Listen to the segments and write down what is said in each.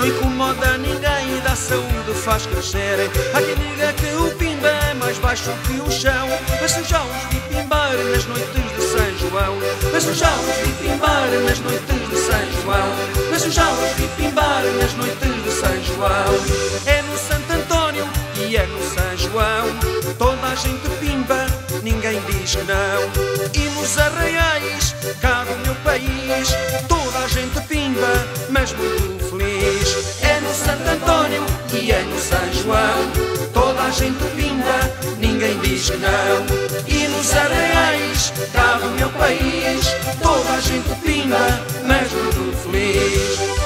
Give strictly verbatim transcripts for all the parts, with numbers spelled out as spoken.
não incomoda ninguém e dá saúde, faz crescer. Há quem diga que o pimba é mais baixo que o chão, mas eu já os vi pimbar nas noites de São João. Mas eu já os vi pimbar nas noites de São João. Mas eu já os vi pimbar nas noites de São João. É no Santo António e é no São João, toda a gente pimba, ninguém diz que não. E nos arraiais, cá do meu país, toda a gente pimba, mas muito feliz. É no Santo António e é no São João, toda a gente pimba, ninguém diz que não. E nos arraiais, cá do meu país, toda a gente pimba, mas muito feliz.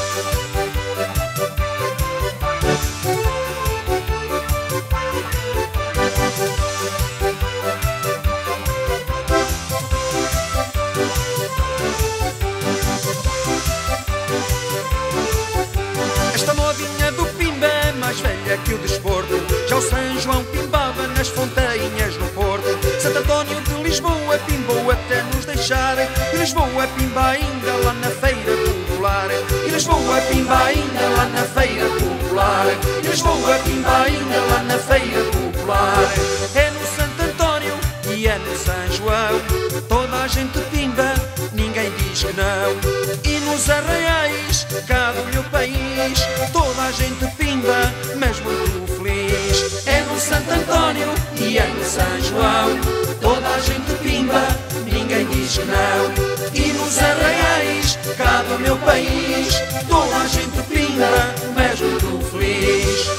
Esta modinha do pimba é mais velha que o desporto. Já o São João pimbava nas fontainhas no Porto. Santo António de Lisboa pimbou até nos deixar. E Lisboa pimba ainda lá na feira popular. E Lisboa pimba ainda lá na feira popular. E Lisboa pimba ainda lá na feira popular. É no Santo António e é no São João, toda a gente pimba, ninguém diz que não. E nos arraiais, cá do meu país, toda a gente pimba, mas muito feliz. É no Santo António e é no São João, toda a gente pimba, ninguém diz que não. E nos arraiais, cá do meu país, toda a gente pimba, mas muito feliz.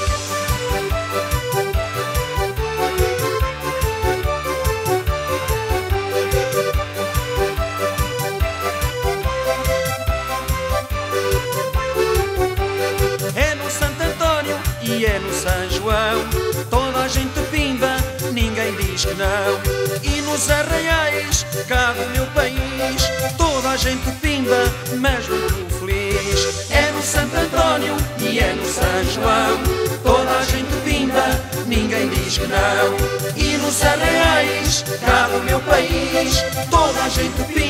E é no São João, toda a gente pimba, ninguém diz que não. E nos arraiais, cá do meu país, toda a gente pimba, mas muito feliz. É no Santo António e é no São João, toda a gente pimba, ninguém diz que não. E nos arraiais, cá do meu país, toda a gente pimba,